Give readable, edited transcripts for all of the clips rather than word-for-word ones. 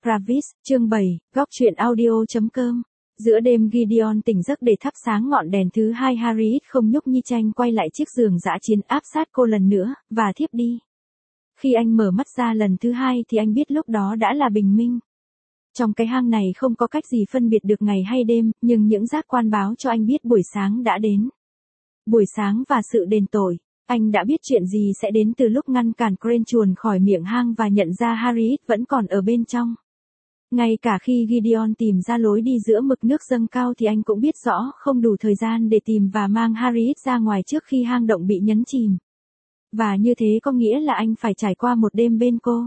Travis, chương 7, góc truyện audio.com. Giữa đêm Gideon tỉnh giấc để thắp sáng ngọn đèn thứ hai. Harriet không nhúc nhích tranh quay lại chiếc giường dã chiến áp sát cô lần nữa, và thiếp đi. Khi anh mở mắt ra lần thứ hai thì anh biết lúc đó đã là bình minh. Trong cái hang này không có cách gì phân biệt được ngày hay đêm, nhưng những giác quan báo cho anh biết buổi sáng đã đến. Buổi sáng và sự đền tội. Anh đã biết chuyện gì sẽ đến từ lúc ngăn cản Crane chuồn khỏi miệng hang và nhận ra Harriet vẫn còn ở bên trong. Ngay cả khi Gideon tìm ra lối đi giữa mực nước dâng cao thì anh cũng biết rõ không đủ thời gian để tìm và mang Harriet ra ngoài trước khi hang động bị nhấn chìm. Và như thế có nghĩa là anh phải trải qua một đêm bên cô.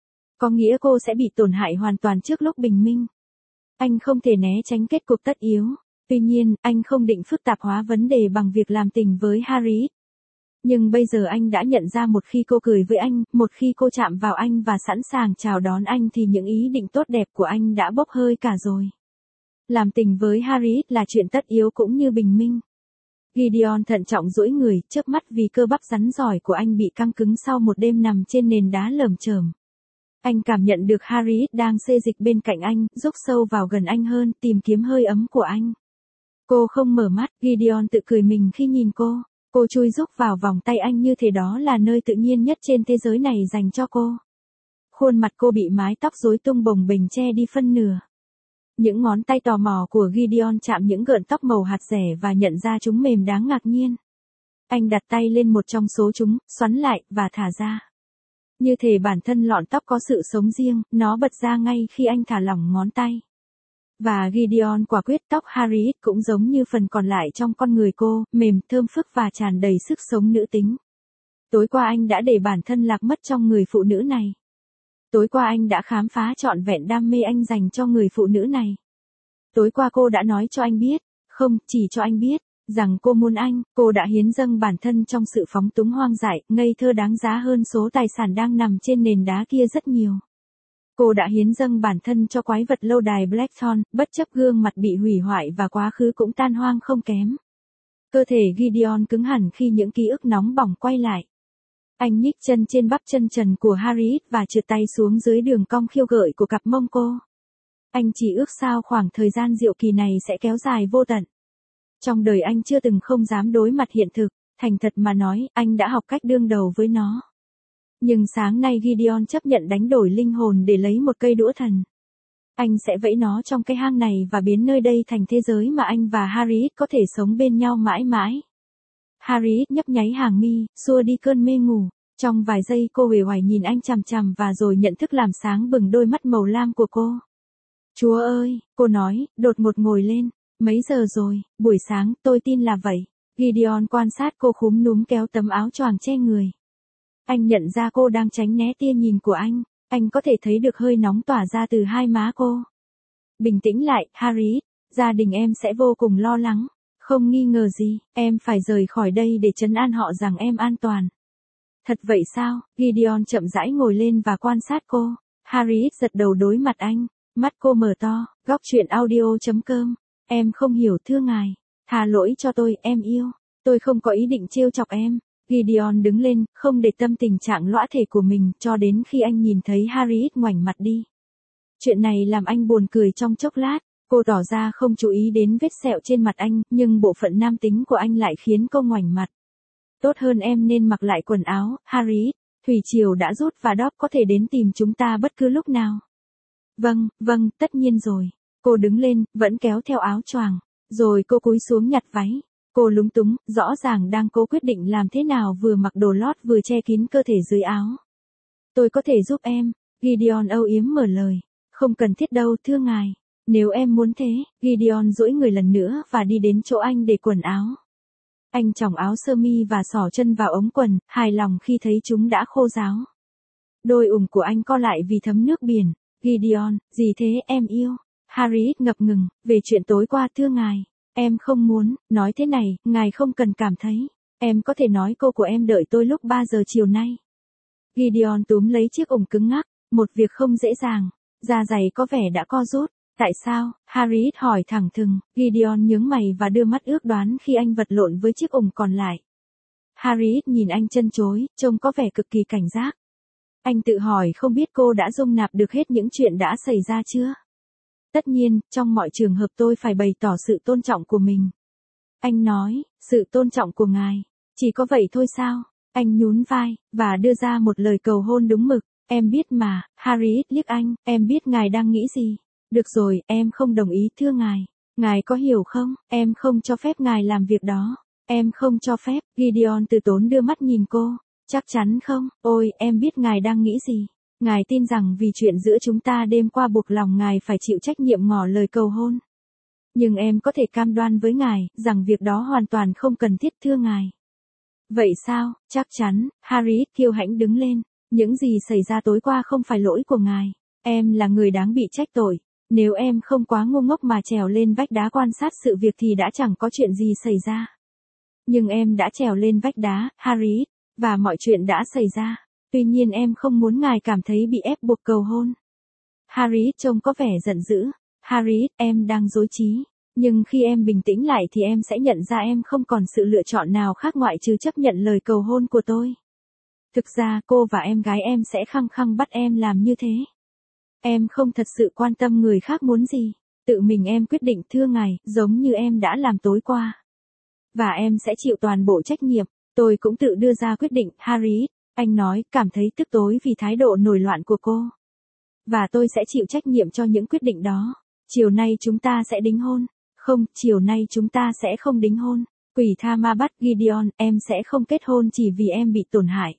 Có nghĩa cô sẽ bị tổn hại hoàn toàn trước lúc bình minh. Anh không thể né tránh kết cục tất yếu. Tuy nhiên, anh không định phức tạp hóa vấn đề bằng việc làm tình với Harriet. Nhưng bây giờ anh đã nhận ra một khi cô cười với anh, một khi cô chạm vào anh và sẵn sàng chào đón anh thì những ý định tốt đẹp của anh đã bốc hơi cả rồi. Làm tình với Harriet là chuyện tất yếu cũng như bình minh. Gideon thận trọng duỗi người, chớp mắt vì cơ bắp rắn giỏi của anh bị căng cứng sau một đêm nằm trên nền đá lởm chởm. Anh cảm nhận được Harriet đang xê dịch bên cạnh anh, rúc sâu vào gần anh hơn, tìm kiếm hơi ấm của anh. Cô không mở mắt, Gideon tự cười mình khi nhìn cô. Cô chui rúc vào vòng tay anh như thế đó là nơi tự nhiên nhất trên thế giới này dành cho cô. Khuôn mặt cô bị mái tóc rối tung bồng bềnh che đi phân nửa. Những ngón tay tò mò của Gideon chạm những gợn tóc màu hạt rẻ và nhận ra chúng mềm đáng ngạc nhiên. Anh đặt tay lên một trong số chúng, xoắn lại, và thả ra. Như thể bản thân lọn tóc có sự sống riêng, nó bật ra ngay khi anh thả lỏng ngón tay. Và Gideon quả quyết tóc Harriet cũng giống như phần còn lại trong con người cô, mềm, thơm phức và tràn đầy sức sống nữ tính. Tối qua anh đã để bản thân lạc mất trong người phụ nữ này. Tối qua anh đã khám phá trọn vẹn đam mê anh dành cho người phụ nữ này. Tối qua cô đã nói cho anh biết, không, chỉ cho anh biết, rằng cô muốn anh, cô đã hiến dâng bản thân trong sự phóng túng hoang dại, ngây thơ đáng giá hơn số tài sản đang nằm trên nền đá kia rất nhiều. Cô đã hiến dâng bản thân cho quái vật lâu đài Blackthorn, bất chấp gương mặt bị hủy hoại và quá khứ cũng tan hoang không kém. Cơ thể Gideon cứng hẳn khi những ký ức nóng bỏng quay lại. Anh nhích chân trên bắp chân trần của Harriet và trượt tay xuống dưới đường cong khiêu gợi của cặp mông cô. Anh chỉ ước sao khoảng thời gian diệu kỳ này sẽ kéo dài vô tận. Trong đời anh chưa từng không dám đối mặt hiện thực, thành thật mà nói, anh đã học cách đương đầu với nó. Nhưng sáng nay Gideon chấp nhận đánh đổi linh hồn để lấy một cây đũa thần. Anh sẽ vẫy nó trong cái hang này và biến nơi đây thành thế giới mà anh và Harriet có thể sống bên nhau mãi mãi. Harriet nhấp nháy hàng mi, xua đi cơn mê ngủ. Trong vài giây cô uể oải nhìn anh chằm chằm và rồi nhận thức làm sáng bừng đôi mắt màu lam của cô. Chúa ơi, cô nói, đột ngột ngồi lên. Mấy giờ rồi? Buổi sáng, tôi tin là vậy. Gideon quan sát cô khúm núm kéo tấm áo choàng che người. Anh nhận ra cô đang tránh né tia nhìn của anh có thể thấy được hơi nóng tỏa ra từ hai má cô. Bình tĩnh lại, Harriet, gia đình em sẽ vô cùng lo lắng. Không nghi ngờ gì, em phải rời khỏi đây để trấn an họ rằng em an toàn. Thật vậy sao? Gideon chậm rãi ngồi lên và quan sát cô. Harriet giật đầu đối mặt anh, mắt cô mở to, góc truyện audio.com. Em không hiểu thưa ngài. Tha lỗi cho tôi, em yêu. Tôi không có ý định trêu chọc em. Gideon đứng lên, không để tâm tình trạng lõa thể của mình, cho đến khi anh nhìn thấy Harriet ngoảnh mặt đi. Chuyện này làm anh buồn cười trong chốc lát, cô tỏ ra không chú ý đến vết sẹo trên mặt anh, nhưng bộ phận nam tính của anh lại khiến cô ngoảnh mặt. Tốt hơn em nên mặc lại quần áo, Harriet, thủy triều đã rút và Doc có thể đến tìm chúng ta bất cứ lúc nào. Vâng, tất nhiên rồi. Cô đứng lên, vẫn kéo theo áo choàng, rồi cô cúi xuống nhặt váy. Cô lúng túng, rõ ràng đang cố quyết định làm thế nào vừa mặc đồ lót vừa che kín cơ thể dưới áo. Tôi có thể giúp em, Gideon âu yếm mở lời. Không cần thiết đâu thưa ngài. Nếu em muốn thế, Gideon duỗi người lần nữa và đi đến chỗ anh để quần áo. Anh chòng áo sơ mi và xỏ chân vào ống quần, hài lòng khi thấy chúng đã khô ráo. Đôi ủng của anh co lại vì thấm nước biển. Gideon, gì thế em yêu? Harriet ngập ngừng, về chuyện tối qua thưa ngài. Em không muốn, nói thế này, ngài không cần cảm thấy. Em có thể nói cô của em đợi tôi lúc 3 giờ chiều nay. Gideon túm lấy chiếc ủng cứng ngắc, một việc không dễ dàng. Da giày có vẻ đã co rút. Tại sao? Harriet hỏi thẳng thừng. Gideon nhướng mày và đưa mắt ước đoán khi anh vật lộn với chiếc ủng còn lại. Harriet nhìn anh chân chối, trông có vẻ cực kỳ cảnh giác. Anh tự hỏi không biết cô đã dung nạp được hết những chuyện đã xảy ra chưa? Tất nhiên, trong mọi trường hợp tôi phải bày tỏ sự tôn trọng của mình. Anh nói, sự tôn trọng của ngài. Chỉ có vậy thôi sao? Anh nhún vai, và đưa ra một lời cầu hôn đúng mực. Em biết mà, Harriet liếc anh, em biết ngài đang nghĩ gì. Được rồi, em không đồng ý thưa ngài. Ngài có hiểu không, em không cho phép ngài làm việc đó. Em không cho phép, Gideon từ tốn đưa mắt nhìn cô. Chắc chắn không, ôi, em biết ngài đang nghĩ gì. Ngài tin rằng vì chuyện giữa chúng ta đêm qua buộc lòng ngài phải chịu trách nhiệm ngỏ lời cầu hôn. Nhưng em có thể cam đoan với ngài, rằng việc đó hoàn toàn không cần thiết thưa ngài. Vậy sao, chắc chắn, Harriet kiêu hãnh đứng lên. Những gì xảy ra tối qua không phải lỗi của ngài. Em là người đáng bị trách tội. Nếu em không quá ngu ngốc mà trèo lên vách đá quan sát sự việc thì đã chẳng có chuyện gì xảy ra. Nhưng em đã trèo lên vách đá, Harriet, và mọi chuyện đã xảy ra. Tuy nhiên em không muốn ngài cảm thấy bị ép buộc cầu hôn. Harriet trông có vẻ giận dữ. Harriet, em đang dối trí. Nhưng khi em bình tĩnh lại thì em sẽ nhận ra em không còn sự lựa chọn nào khác ngoại trừ chấp nhận lời cầu hôn của tôi. Thực ra cô và em gái em sẽ khăng khăng bắt em làm như thế. Em không thật sự quan tâm người khác muốn gì. Tự mình em quyết định thưa ngài, giống như em đã làm tối qua. Và em sẽ chịu toàn bộ trách nhiệm. Tôi cũng tự đưa ra quyết định, Harriet. Anh nói, cảm thấy tức tối vì thái độ nổi loạn của cô. Và tôi sẽ chịu trách nhiệm cho những quyết định đó. Chiều nay chúng ta sẽ đính hôn. Không, chiều nay chúng ta sẽ không đính hôn. Quỷ tha ma bắt Gideon, em sẽ không kết hôn chỉ vì em bị tổn hại.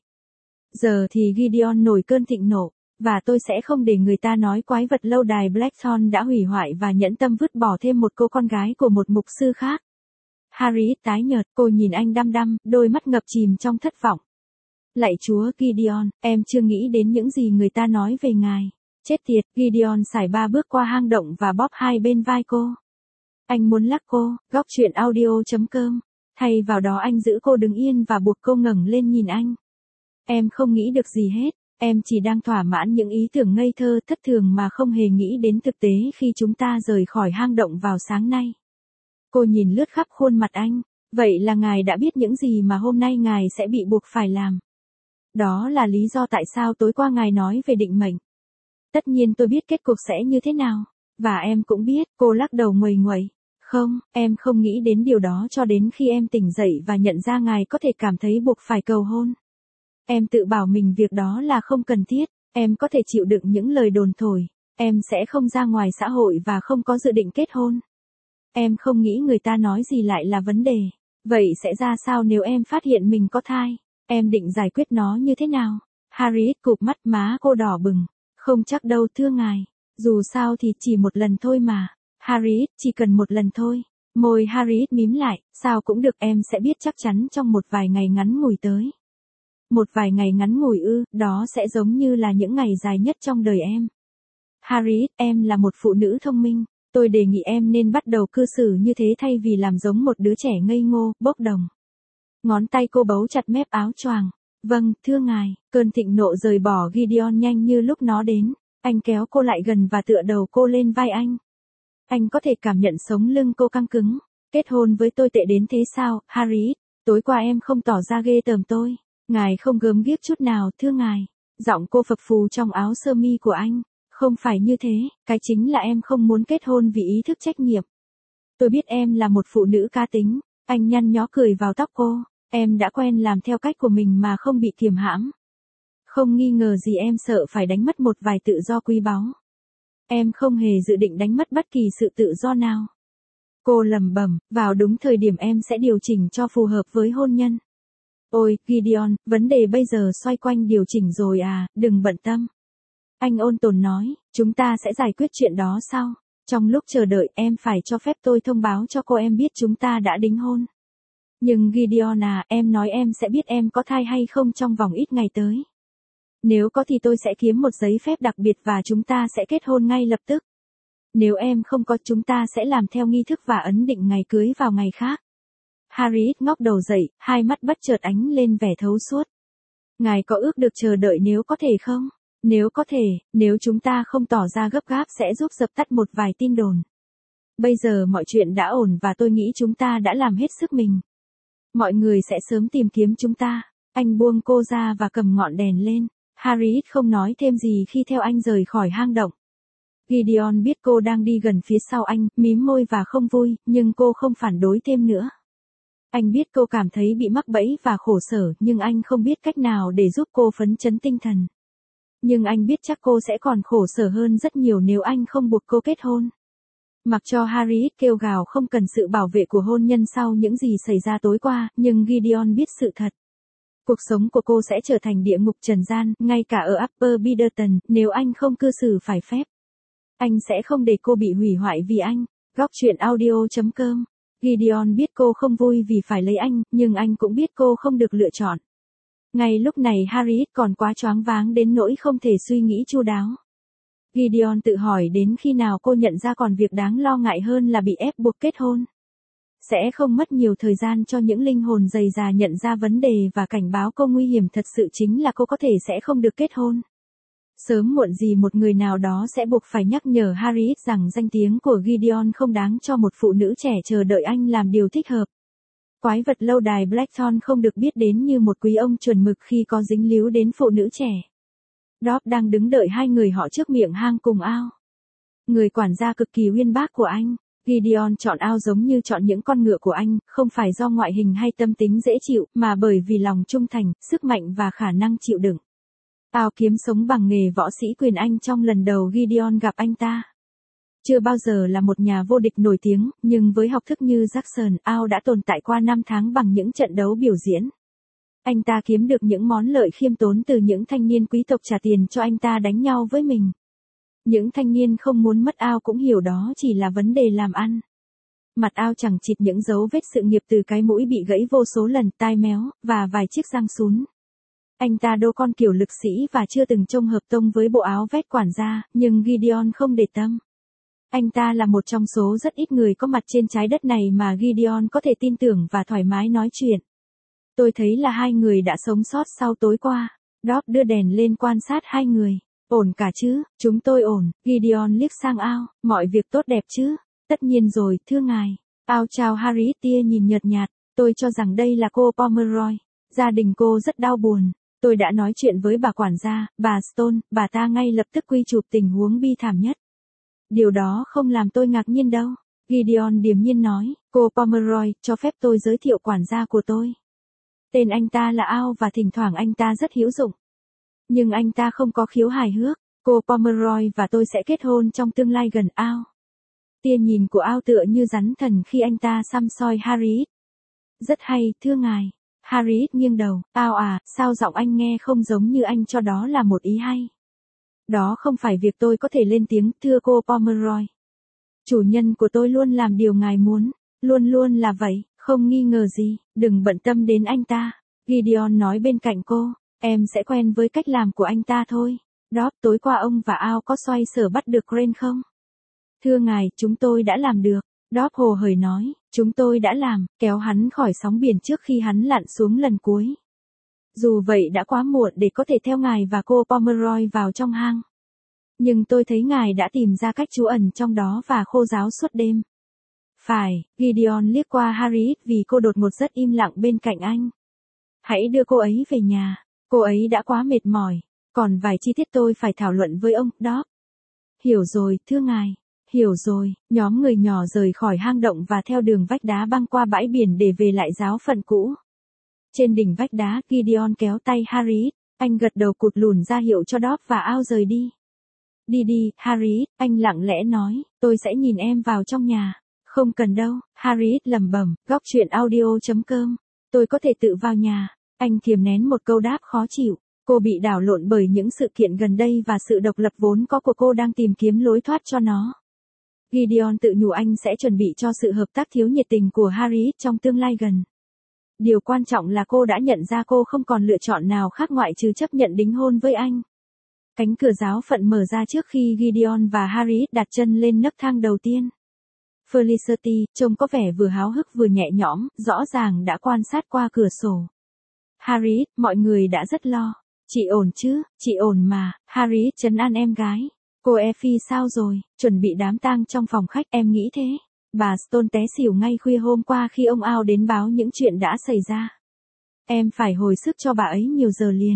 Giờ thì Gideon nổi cơn thịnh nộ. Và tôi sẽ không để người ta nói quái vật lâu đài Blackthorn đã hủy hoại và nhẫn tâm vứt bỏ thêm một cô con gái của một mục sư khác. Harriet tái nhợt, cô nhìn anh đăm đăm, đôi mắt ngập chìm trong thất vọng. Lạy Chúa, Gideon, em chưa nghĩ đến những gì người ta nói về ngài. Chết tiệt, Gideon sải 3 bước qua hang động và bóp hai bên vai cô. Anh muốn lắc cô, góc chuyện audio.com. Thay vào đó anh giữ cô đứng yên và buộc cô ngẩng lên nhìn anh. Em không nghĩ được gì hết. Em chỉ đang thỏa mãn những ý tưởng ngây thơ thất thường mà không hề nghĩ đến thực tế khi chúng ta rời khỏi hang động vào sáng nay. Cô nhìn lướt khắp khuôn mặt anh. Vậy là ngài đã biết những gì mà hôm nay ngài sẽ bị buộc phải làm. Đó là lý do tại sao tối qua ngài nói về định mệnh. Tất nhiên tôi biết kết cục sẽ như thế nào. Và em cũng biết, cô lắc đầu nguầy nguậy. Không, em không nghĩ đến điều đó cho đến khi em tỉnh dậy và nhận ra ngài có thể cảm thấy buộc phải cầu hôn. Em tự bảo mình việc đó là không cần thiết, em có thể chịu đựng những lời đồn thổi, em sẽ không ra ngoài xã hội và không có dự định kết hôn. Em không nghĩ người ta nói gì lại là vấn đề. Vậy sẽ ra sao nếu em phát hiện mình có thai? Em định giải quyết nó như thế nào? Harriet cụp mắt, má cô đỏ bừng. Không chắc đâu thưa ngài. Dù sao thì chỉ một lần thôi mà. Harriet, chỉ cần một lần thôi. Môi Harriet mím lại, sao cũng được, em sẽ biết chắc chắn trong một vài ngày ngắn ngủi tới. Một vài ngày ngắn ngủi ư, đó sẽ giống như là những ngày dài nhất trong đời em. Harriet, em là một phụ nữ thông minh. Tôi đề nghị em nên bắt đầu cư xử như thế thay vì làm giống một đứa trẻ ngây ngô, bốc đồng. Ngón tay cô bấu chặt mép áo choàng. Vâng, thưa ngài, cơn thịnh nộ rời bỏ Gideon nhanh như lúc nó đến. Anh kéo cô lại gần và tựa đầu cô lên vai anh. Anh có thể cảm nhận sống lưng cô căng cứng. Kết hôn với tôi tệ đến thế sao, Harriet? Tối qua em không tỏ ra ghê tởm tôi. Ngài không gớm ghiếc chút nào, thưa ngài. Giọng cô phập phù trong áo sơ mi của anh. Không phải như thế, cái chính là em không muốn kết hôn vì ý thức trách nhiệm. Tôi biết em là một phụ nữ cá tính. Anh nhăn nhó cười vào tóc cô. Em đã quen làm theo cách của mình mà không bị kiềm hãm. Không nghi ngờ gì em sợ phải đánh mất một vài tự do quý báu. Em không hề dự định đánh mất bất kỳ sự tự do nào. Cô lẩm bẩm, vào đúng thời điểm em sẽ điều chỉnh cho phù hợp với hôn nhân. Ôi, Gideon, vấn đề bây giờ xoay quanh điều chỉnh rồi à, đừng bận tâm. Anh ôn tồn nói, chúng ta sẽ giải quyết chuyện đó sau. Trong lúc chờ đợi em phải cho phép tôi thông báo cho cô em biết chúng ta đã đính hôn. Nhưng Gideon à, em nói em sẽ biết em có thai hay không trong vòng ít ngày tới. Nếu có thì tôi sẽ kiếm một giấy phép đặc biệt và chúng ta sẽ kết hôn ngay lập tức. Nếu em không có, chúng ta sẽ làm theo nghi thức và ấn định ngày cưới vào ngày khác. Harriet ngóc đầu dậy, hai mắt bất chợt ánh lên vẻ thấu suốt. Ngài có ước được chờ đợi nếu có thể không? Nếu có thể, nếu chúng ta không tỏ ra gấp gáp sẽ giúp dập tắt một vài tin đồn. Bây giờ mọi chuyện đã ổn và tôi nghĩ chúng ta đã làm hết sức mình. Mọi người sẽ sớm tìm kiếm chúng ta. Anh buông cô ra và cầm ngọn đèn lên. Harriet không nói thêm gì khi theo anh rời khỏi hang động. Gideon biết cô đang đi gần phía sau anh, mím môi và không vui, nhưng cô không phản đối thêm nữa. Anh biết cô cảm thấy bị mắc bẫy và khổ sở, nhưng anh không biết cách nào để giúp cô phấn chấn tinh thần. Nhưng anh biết chắc cô sẽ còn khổ sở hơn rất nhiều nếu anh không buộc cô kết hôn. Mặc cho Harriet kêu gào không cần sự bảo vệ của hôn nhân sau những gì xảy ra tối qua, nhưng Gideon biết sự thật. Cuộc sống của cô sẽ trở thành địa ngục trần gian, ngay cả ở Upper Biderton, nếu anh không cư xử phải phép. Anh sẽ không để cô bị hủy hoại vì anh. Góc truyện audio.com. Gideon biết cô không vui vì phải lấy anh, nhưng anh cũng biết cô không được lựa chọn. Ngay lúc này Harriet còn quá choáng váng đến nỗi không thể suy nghĩ chu đáo. Gideon tự hỏi đến khi nào cô nhận ra còn việc đáng lo ngại hơn là bị ép buộc kết hôn. Sẽ không mất nhiều thời gian cho những linh hồn dày dà nhận ra vấn đề và cảnh báo cô nguy hiểm thật sự chính là cô có thể sẽ không được kết hôn. Sớm muộn gì một người nào đó sẽ buộc phải nhắc nhở Harriet rằng danh tiếng của Gideon không đáng cho một phụ nữ trẻ chờ đợi anh làm điều thích hợp. Quái vật lâu đài Blackthorn không được biết đến như một quý ông chuẩn mực khi có dính líu đến phụ nữ trẻ. Dob đang đứng đợi hai người họ trước miệng hang cùng ao. Người quản gia cực kỳ uyên bác của anh. Gideon chọn ao giống như chọn những con ngựa của anh, không phải do ngoại hình hay tâm tính dễ chịu, mà bởi vì lòng trung thành, sức mạnh và khả năng chịu đựng. Ao kiếm sống bằng nghề võ sĩ quyền Anh trong lần đầu Gideon gặp anh ta. Chưa bao giờ là một nhà vô địch nổi tiếng, nhưng với học thức như Jackson, Ao đã tồn tại qua 5 tháng bằng những trận đấu biểu diễn. Anh ta kiếm được những món lợi khiêm tốn từ những thanh niên quý tộc trả tiền cho anh ta đánh nhau với mình. Những thanh niên không muốn mất Ao cũng hiểu đó chỉ là vấn đề làm ăn. Mặt Ao chẳng chịt những dấu vết sự nghiệp từ cái mũi bị gãy vô số lần, tai méo, và vài chiếc răng sún. Anh ta đô con kiểu lực sĩ và chưa từng trông hợp tông với bộ áo vest quản gia, nhưng Gideon không để tâm. Anh ta là một trong số rất ít người có mặt trên trái đất này mà Gideon có thể tin tưởng và thoải mái nói chuyện. Tôi thấy là hai người đã sống sót sau tối qua. Dob đưa đèn lên quan sát hai người. Ổn cả chứ, chúng tôi ổn. Gideon liếc sang Ao, mọi việc tốt đẹp chứ? Tất nhiên rồi, thưa ngài. Ao chào Harriet tia nhìn nhợt nhạt. Tôi cho rằng đây là cô Pomeroy. Gia đình cô rất đau buồn. Tôi đã nói chuyện với bà quản gia, bà Stone, bà ta ngay lập tức quy chụp tình huống bi thảm nhất. Điều đó không làm tôi ngạc nhiên đâu. Gideon điềm nhiên nói, cô Pomeroy, cho phép tôi giới thiệu quản gia của tôi. Tên anh ta là Ao và thỉnh thoảng anh ta rất hữu dụng. Nhưng anh ta không có khiếu hài hước. Cô Pomeroy và tôi sẽ kết hôn trong tương lai gần. Ao. Tia nhìn của Ao tựa như rắn thần khi anh ta săm soi Harriet. Rất hay, thưa ngài. Harriet nghiêng đầu. Ao à, sao giọng anh nghe không giống như anh cho đó là một ý hay. Đó không phải việc tôi có thể lên tiếng, thưa cô Pomeroy. Chủ nhân của tôi luôn làm điều ngài muốn. Luôn luôn là vậy, không nghi ngờ gì, đừng bận tâm đến anh ta. Gideon nói bên cạnh cô, em sẽ quen với cách làm của anh ta thôi. Đó, tối qua ông và Ao có xoay sở bắt được Crane không? Thưa ngài, chúng tôi đã làm được. Dob hồ hởi nói, chúng tôi đã làm, kéo hắn khỏi sóng biển trước khi hắn lặn xuống lần cuối. Dù vậy đã quá muộn để có thể theo ngài và cô Pomeroy vào trong hang. Nhưng tôi thấy ngài đã tìm ra cách trú ẩn trong đó và khô ráo suốt đêm. Phải, Gideon liếc qua Harriet vì cô đột ngột rất im lặng bên cạnh anh. Hãy đưa cô ấy về nhà, cô ấy đã quá mệt mỏi, còn vài chi tiết tôi phải thảo luận với ông, đó. Hiểu rồi, thưa ngài, hiểu rồi, nhóm người nhỏ rời khỏi hang động và theo đường vách đá băng qua bãi biển để về lại giáo phận cũ. Trên đỉnh vách đá, Gideon kéo tay Harriet, anh gật đầu cụt lùn ra hiệu cho Dob và Ao rời đi. Đi đi, Harriet, anh lặng lẽ nói, tôi sẽ nhìn em vào trong nhà. Không cần đâu, Harriet lẩm bẩm, góc truyện audio.com. Tôi có thể tự vào nhà. Anh kiềm nén một câu đáp khó chịu. Cô bị đảo lộn bởi những sự kiện gần đây và sự độc lập vốn có của cô đang tìm kiếm lối thoát cho nó. Gideon tự nhủ anh sẽ chuẩn bị cho sự hợp tác thiếu nhiệt tình của Harriet trong tương lai gần. Điều quan trọng là cô đã nhận ra cô không còn lựa chọn nào khác ngoại trừ chấp nhận đính hôn với anh. Cánh cửa giáo phận mở ra trước khi Gideon và Harriet đặt chân lên nấc thang đầu tiên. Felicity, trông có vẻ vừa háo hức vừa nhẹ nhõm, rõ ràng đã quan sát qua cửa sổ. Harriet, mọi người đã rất lo. Chị ổn chứ, chị ổn mà, Harriet trấn an em gái. Cô Effie sao rồi, chuẩn bị đám tang trong phòng khách, em nghĩ thế. Bà Stone té xỉu ngay khuya hôm qua khi ông Ao đến báo những chuyện đã xảy ra. Em phải hồi sức cho bà ấy nhiều giờ liền.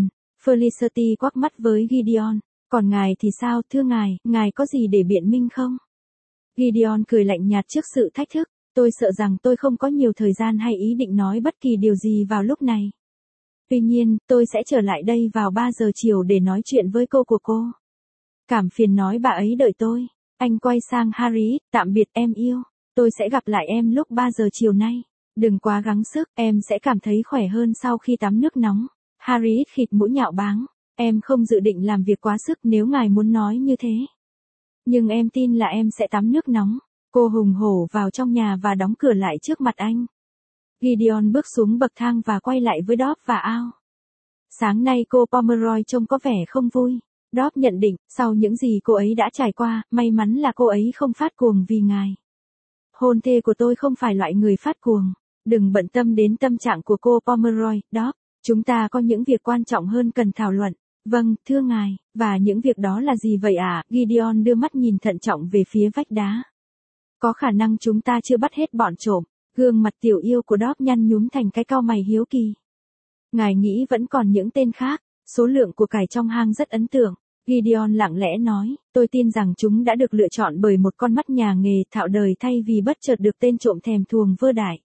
Felicity quắc mắt với Gideon. Còn ngài thì sao, thưa ngài có gì để biện minh không? Gideon cười lạnh nhạt trước sự thách thức. Tôi sợ rằng tôi không có nhiều thời gian hay ý định nói bất kỳ điều gì vào lúc này. Tuy nhiên, tôi sẽ trở lại đây vào 3 giờ chiều để nói chuyện với cô của cô. Cảm phiền nói bà ấy đợi tôi. Anh quay sang Harriet, tạm biệt em yêu. Tôi sẽ gặp lại em lúc 3 giờ chiều nay. Đừng quá gắng sức, em sẽ cảm thấy khỏe hơn sau khi tắm nước nóng. Harriet khịt mũi nhạo báng. Em không dự định làm việc quá sức nếu ngài muốn nói như thế. Nhưng em tin là em sẽ tắm nước nóng. Cô hùng hổ vào trong nhà và đóng cửa lại trước mặt anh. Gideon bước xuống bậc thang và quay lại với Dob và Al. Sáng nay cô Pomeroy trông có vẻ không vui. Dob nhận định, sau những gì cô ấy đã trải qua, may mắn là cô ấy không phát cuồng vì ngài. Hôn thê của tôi không phải loại người phát cuồng. Đừng bận tâm đến tâm trạng của cô Pomeroy, Dob. Chúng ta có những việc quan trọng hơn cần thảo luận. Vâng, thưa ngài, và những việc đó là gì vậy ạ? Gideon đưa mắt nhìn thận trọng về phía vách đá. Có khả năng chúng ta chưa bắt hết bọn trộm. Gương mặt tiểu yêu của Dob nhăn nhúm thành cái cau mày hiếu kỳ. Ngài nghĩ vẫn còn những tên khác, số lượng của cải trong hang rất ấn tượng. Gideon lặng lẽ nói, tôi tin rằng chúng đã được lựa chọn bởi một con mắt nhà nghề thạo đời thay vì bất chợt được tên trộm thèm thuồng vơ đại.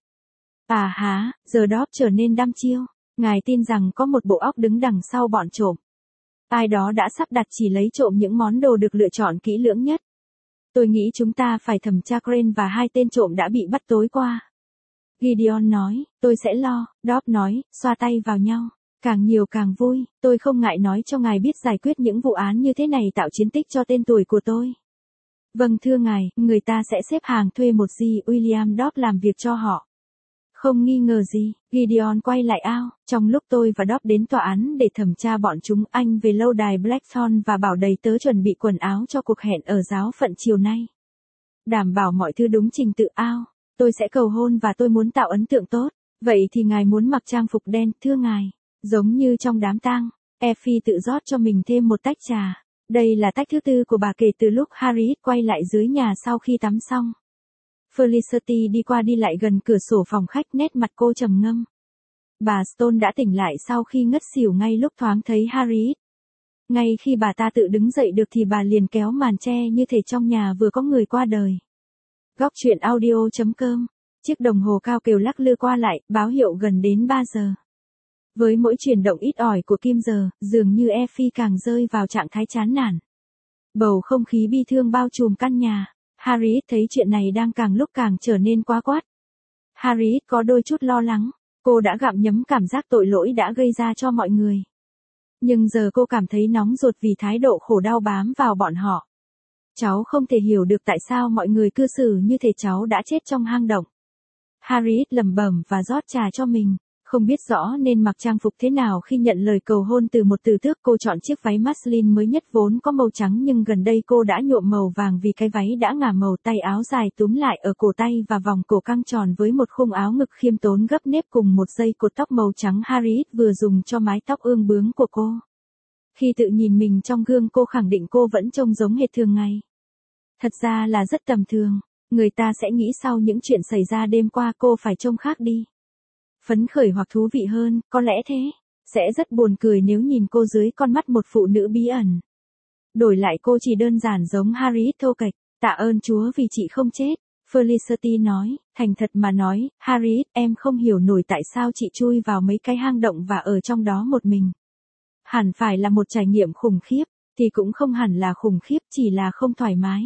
À há, giờ Dob trở nên đăm chiêu. Ngài tin rằng có một bộ óc đứng đằng sau bọn trộm. Ai đó đã sắp đặt chỉ lấy trộm những món đồ được lựa chọn kỹ lưỡng nhất. Tôi nghĩ chúng ta phải thẩm tra Crane và 2 tên trộm đã bị bắt tối qua. Gideon nói, tôi sẽ lo, Dob nói, xoa tay vào nhau. Càng nhiều càng vui, tôi không ngại nói cho ngài biết giải quyết những vụ án như thế này tạo chiến tích cho tên tuổi của tôi. Vâng thưa ngài, người ta sẽ xếp hàng thuê một dì William Dob làm việc cho họ. Không nghi ngờ gì, Gideon quay lại Al, trong lúc tôi và Dob đến tòa án để thẩm tra bọn chúng, anh về lâu đài Blackthorn và bảo đầy tớ chuẩn bị quần áo cho cuộc hẹn ở giáo phận chiều nay. Đảm bảo mọi thứ đúng trình tự Al, tôi sẽ cầu hôn và tôi muốn tạo ấn tượng tốt. Vậy thì ngài muốn mặc trang phục đen, thưa ngài, giống như trong đám tang. Effie tự rót cho mình thêm một tách trà. Đây là tách thứ 4 của bà kể từ lúc Harriet quay lại dưới nhà sau khi tắm xong. Felicity đi qua đi lại gần cửa sổ phòng khách, nét mặt cô trầm ngâm. Bà Stone đã tỉnh lại sau khi ngất xỉu ngay lúc thoáng thấy Harriet. Ngay khi bà ta tự đứng dậy được thì bà liền kéo màn che như thể trong nhà vừa có người qua đời. Góc truyện audio.com. Chiếc đồng hồ cao kều lắc lư qua lại, báo hiệu gần đến 3 giờ. Với mỗi chuyển động ít ỏi của kim giờ, dường như Effie càng rơi vào trạng thái chán nản. Bầu không khí bi thương bao trùm căn nhà. Harriet thấy chuyện này đang càng lúc càng trở nên quá quát. Harriet có đôi chút lo lắng. Cô đã gặm nhấm cảm giác tội lỗi đã gây ra cho mọi người. Nhưng giờ cô cảm thấy nóng ruột vì thái độ khổ đau bám vào bọn họ. Cháu không thể hiểu được tại sao mọi người cư xử như thể cháu đã chết trong hang động. Harriet lẩm bẩm và rót trà cho mình. Không biết rõ nên mặc trang phục thế nào khi nhận lời cầu hôn từ một từ tước. Cô chọn chiếc váy muslin mới nhất vốn có màu trắng, nhưng gần đây cô đã nhuộm màu vàng vì cái váy đã ngả màu. Tay áo dài túm lại ở cổ tay và vòng cổ căng tròn với một khung áo ngực khiêm tốn gấp nếp cùng một dây cột tóc màu trắng Harriet vừa dùng cho mái tóc ương bướng của cô. Khi tự nhìn mình trong gương, cô khẳng định cô vẫn trông giống hệt thường ngày. Thật ra là rất tầm thường. Người ta sẽ nghĩ sau những chuyện xảy ra đêm qua cô phải trông khác đi. Phấn khởi hoặc thú vị hơn, có lẽ thế. Sẽ rất buồn cười nếu nhìn cô dưới con mắt một phụ nữ bí ẩn. Đổi lại cô chỉ đơn giản giống Harriet thô kệch. Tạ ơn Chúa vì chị không chết. Felicity nói, thành thật mà nói, Harriet, em không hiểu nổi tại sao chị chui vào mấy cái hang động và ở trong đó một mình. Hẳn phải là một trải nghiệm khủng khiếp, thì cũng không hẳn là khủng khiếp, chỉ là không thoải mái.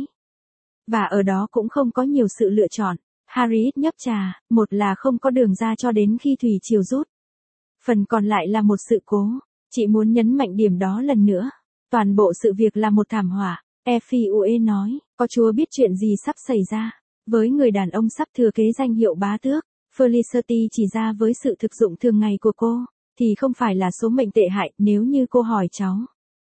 Và ở đó cũng không có nhiều sự lựa chọn. Harriet nhấp trà, một là không có đường ra cho đến khi thủy triều rút. Phần còn lại là một sự cố. Chị muốn nhấn mạnh điểm đó lần nữa. Toàn bộ sự việc là một thảm họa. Effie nói, có Chúa biết chuyện gì sắp xảy ra. Với người đàn ông sắp thừa kế danh hiệu bá tước, Felicity chỉ ra với sự thực dụng thường ngày của cô, thì không phải là số mệnh tệ hại nếu như cô hỏi cháu.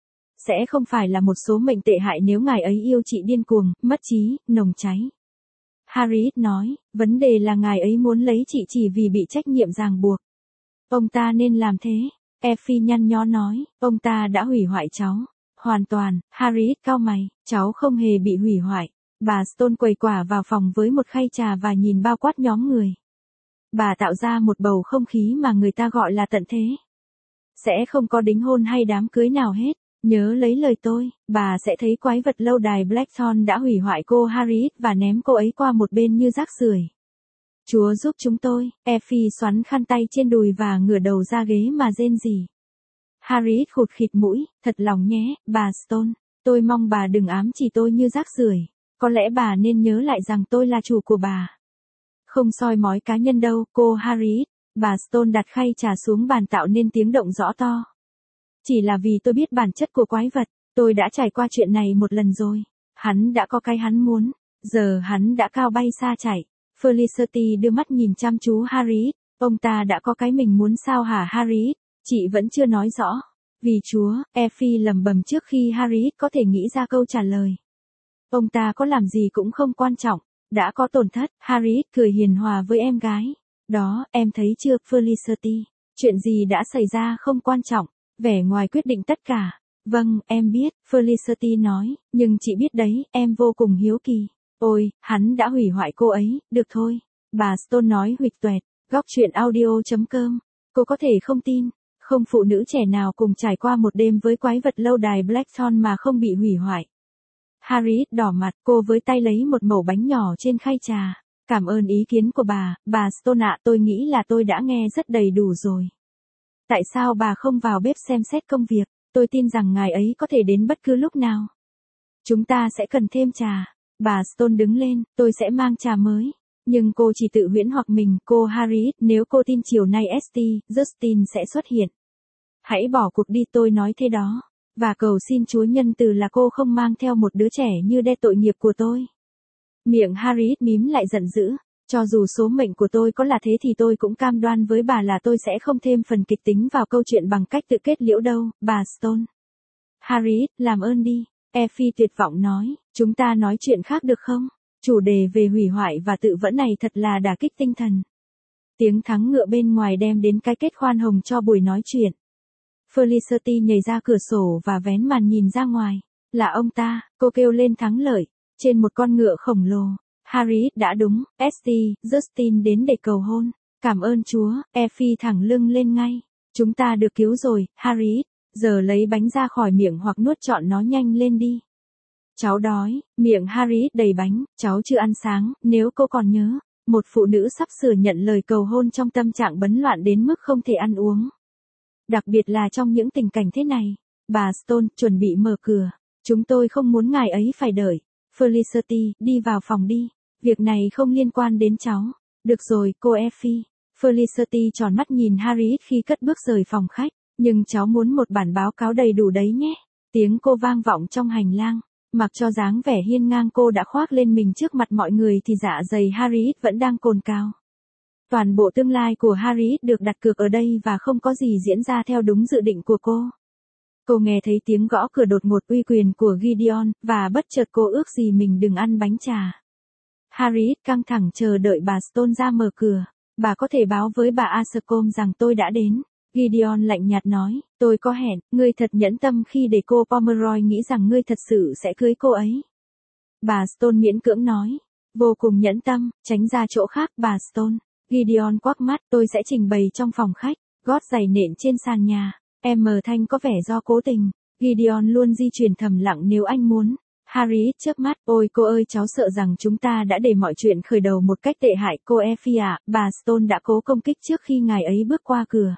Sẽ không phải là một số mệnh tệ hại nếu ngài ấy yêu chị điên cuồng, mất trí, nồng cháy. Harriet nói, vấn đề là ngài ấy muốn lấy chị chỉ vì bị trách nhiệm ràng buộc. Ông ta nên làm thế. Effie nhăn nhó nói, ông ta đã hủy hoại cháu. Hoàn toàn. Harriet cau mày, cháu không hề bị hủy hoại. Bà Stone quầy quả vào phòng với một khay trà và nhìn bao quát nhóm người. Bà tạo ra một bầu không khí mà người ta gọi là tận thế. Sẽ không có đính hôn hay đám cưới nào hết. Nhớ lấy lời tôi, bà sẽ thấy quái vật lâu đài Blackthorn đã hủy hoại cô Harriet và ném cô ấy qua một bên như rác rưởi. Chúa giúp chúng tôi, Effie xoắn khăn tay trên đùi và ngửa đầu ra ghế mà rên rỉ. Harriet khụt khịt mũi, thật lòng nhé, bà Stone, tôi mong bà đừng ám chỉ tôi như rác rưởi. Có lẽ bà nên nhớ lại rằng tôi là chủ của bà. Không soi mói cá nhân đâu, cô Harriet. Bà Stone đặt khay trà xuống bàn tạo nên tiếng động rõ to. Chỉ là vì tôi biết bản chất của quái vật, tôi đã trải qua chuyện này một lần rồi. Hắn đã có cái hắn muốn, giờ hắn đã cao bay xa chạy. Felicity đưa mắt nhìn chăm chú Harriet, ông ta đã có cái mình muốn sao hả Harriet? Chị vẫn chưa nói rõ. Vì Chúa, Effie lẩm bẩm trước khi Harriet có thể nghĩ ra câu trả lời. Ông ta có làm gì cũng không quan trọng, đã có tổn thất, Harriet cười hiền hòa với em gái. Đó, em thấy chưa, Felicity, chuyện gì đã xảy ra không quan trọng, vẻ ngoài quyết định tất cả. Vâng, em biết, Felicity nói, nhưng chị biết đấy, em vô cùng hiếu kỳ. Ôi, hắn đã hủy hoại cô ấy, được thôi. Bà Stone nói huỵch toẹt, góc truyện audio.com. Cô có thể không tin, không phụ nữ trẻ nào cùng trải qua một đêm với quái vật lâu đài Blackthorn mà không bị hủy hoại. Harriet đỏ mặt, cô với tay lấy một mẩu bánh nhỏ trên khay trà. Cảm ơn ý kiến của bà Stone ạ, tôi nghĩ là tôi đã nghe rất đầy đủ rồi. Tại sao bà không vào bếp xem xét công việc, tôi tin rằng ngài ấy có thể đến bất cứ lúc nào. Chúng ta sẽ cần thêm trà. Bà Stone đứng lên, tôi sẽ mang trà mới. Nhưng cô chỉ tự huyễn hoặc mình, cô Harriet, nếu cô tin chiều nay Justin sẽ xuất hiện. Hãy bỏ cuộc đi, tôi nói thế đó. Và cầu xin Chúa nhân từ là cô không mang theo một đứa trẻ như đe tội nghiệp của tôi. Miệng Harriet mím lại giận dữ. Cho dù số mệnh của tôi có là thế thì tôi cũng cam đoan với bà là tôi sẽ không thêm phần kịch tính vào câu chuyện bằng cách tự kết liễu đâu, bà Stone. Harriet, làm ơn đi. Effie tuyệt vọng nói, chúng ta nói chuyện khác được không? Chủ đề về hủy hoại và tự vẫn này thật là đả kích tinh thần. Tiếng thắng ngựa bên ngoài đem đến cái kết khoan hồng cho buổi nói chuyện. Felicity nhảy ra cửa sổ và vén màn nhìn ra ngoài. Là ông ta, cô kêu lên thắng lợi. Trên một con ngựa khổng lồ. Harriet đã đúng, Justin đến để cầu hôn. Cảm ơn Chúa, Effie thẳng lưng lên ngay. Chúng ta được cứu rồi, Harriet. Giờ lấy bánh ra khỏi miệng hoặc nuốt trọn nó nhanh lên đi. Cháu đói, miệng Harriet đầy bánh, cháu chưa ăn sáng, nếu cô còn nhớ. Một phụ nữ sắp sửa nhận lời cầu hôn trong tâm trạng bấn loạn đến mức không thể ăn uống. Đặc biệt là trong những tình cảnh thế này. Bà Stone chuẩn bị mở cửa. Chúng tôi không muốn ngài ấy phải đợi. Felicity, đi vào phòng đi. Việc này không liên quan đến cháu. Được rồi, cô Effie. Felicity tròn mắt nhìn Harriet khi cất bước rời phòng khách. Nhưng cháu muốn một bản báo cáo đầy đủ đấy nhé. Tiếng cô vang vọng trong hành lang. Mặc cho dáng vẻ hiên ngang cô đã khoác lên mình trước mặt mọi người thì dạ dày Harriet vẫn đang cồn cào. Toàn bộ tương lai của Harriet được đặt cược ở đây và không có gì diễn ra theo đúng dự định của cô. Cô nghe thấy tiếng gõ cửa đột ngột uy quyền của Gideon, và bất chợt cô ước gì mình đừng ăn bánh trà. Harriet căng thẳng chờ đợi bà Stone ra mở cửa. Bà có thể báo với bà Anscombe rằng tôi đã đến. Gideon lạnh nhạt nói, tôi có hẹn, ngươi thật nhẫn tâm khi để cô Pomeroy nghĩ rằng ngươi thật sự sẽ cưới cô ấy. Bà Stone miễn cưỡng nói, vô cùng nhẫn tâm, tránh ra chỗ khác bà Stone. Gideon quắc mắt, tôi sẽ trình bày trong phòng khách, gót giày nện trên sàn nhà. Em mờ thanh có vẻ do cố tình. Gideon luôn di chuyển thầm lặng nếu anh muốn. Harriet chớp mắt, ôi cô ơi cháu sợ rằng chúng ta đã để mọi chuyện khởi đầu một cách tệ hại. Cô Effie ạ, bà Stone đã cố công kích trước khi ngài ấy bước qua cửa.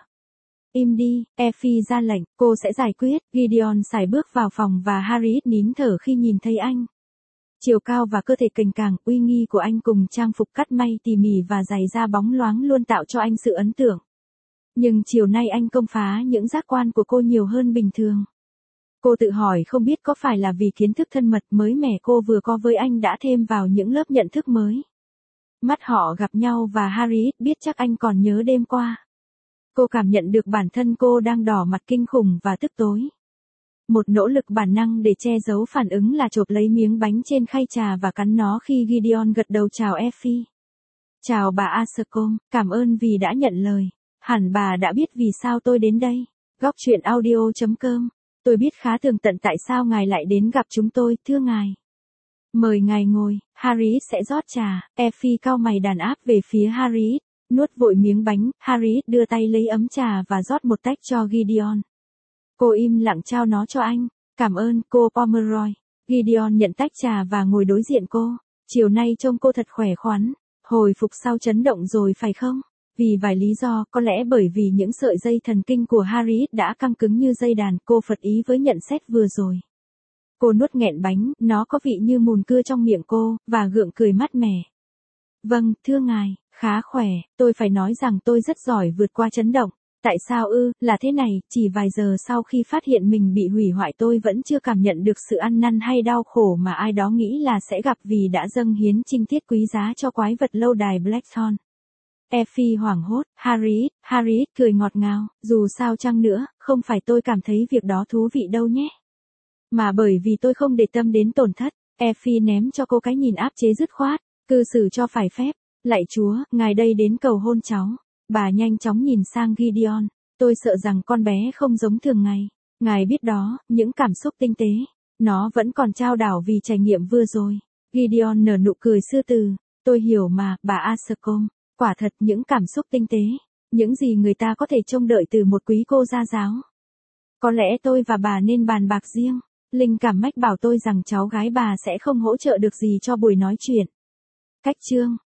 Im đi, Effie ra lệnh, cô sẽ giải quyết. Gideon sải bước vào phòng và Harriet nín thở khi nhìn thấy anh. Chiều cao và cơ thể cành càng, uy nghi của anh cùng trang phục cắt may tỉ mỉ và giày da bóng loáng luôn tạo cho anh sự ấn tượng. Nhưng chiều nay anh công phá những giác quan của cô nhiều hơn bình thường. Cô tự hỏi không biết có phải là vì kiến thức thân mật mới mẻ cô vừa có với anh đã thêm vào những lớp nhận thức mới. Mắt họ gặp nhau và Harriet biết chắc anh còn nhớ đêm qua. Cô cảm nhận được bản thân cô đang đỏ mặt kinh khủng và tức tối. Một nỗ lực bản năng để che giấu phản ứng là chộp lấy miếng bánh trên khay trà và cắn nó khi Gideon gật đầu chào Effie. Chào bà Anscombe, cảm ơn vì đã nhận lời. Hẳn bà đã biết vì sao tôi đến đây. Góc truyện audio.com. Tôi biết khá tường tận tại sao ngài lại đến gặp chúng tôi, thưa ngài. Mời ngài ngồi, Harriet sẽ rót trà. Effie cau mày đàn áp về phía Harriet. Nuốt vội miếng bánh, Harriet đưa tay lấy ấm trà và rót một tách cho Gideon. Cô im lặng trao nó cho anh. Cảm ơn, cô Pomeroy. Gideon nhận tách trà và ngồi đối diện cô. Chiều nay trông cô thật khỏe khoắn. Hồi phục sau chấn động rồi phải không? Vì vài lý do, có lẽ bởi vì những sợi dây thần kinh của Harriet đã căng cứng như dây đàn, cô phật ý với nhận xét vừa rồi. Cô nuốt nghẹn bánh, nó có vị như mùn cưa trong miệng cô, và gượng cười mát mẻ. Vâng, thưa ngài, khá khỏe, tôi phải nói rằng tôi rất giỏi vượt qua chấn động. Tại sao ư, là thế này, chỉ vài giờ sau khi phát hiện mình bị hủy hoại tôi vẫn chưa cảm nhận được sự ăn năn hay đau khổ mà ai đó nghĩ là sẽ gặp vì đã dâng hiến trinh tiết quý giá cho quái vật lâu đài Blackthorn. Effie hoảng hốt, Harriet cười ngọt ngào, dù sao chăng nữa, không phải tôi cảm thấy việc đó thú vị đâu nhé. Mà bởi vì tôi không để tâm đến tổn thất, Effie ném cho cô cái nhìn áp chế dứt khoát, cư xử cho phải phép. Lạy Chúa, ngài đây đến cầu hôn cháu. Bà nhanh chóng nhìn sang Gideon, tôi sợ rằng con bé không giống thường ngày. Ngài biết đó, những cảm xúc tinh tế, nó vẫn còn trao đảo vì trải nghiệm vừa rồi. Gideon nở nụ cười sư từ, tôi hiểu mà, bà Ascom, quả thật những cảm xúc tinh tế, những gì người ta có thể trông đợi từ một quý cô gia giáo. Có lẽ tôi và bà nên bàn bạc riêng. Linh cảm mách bảo tôi rằng cháu gái bà sẽ không hỗ trợ được gì cho buổi nói chuyện. Cách chương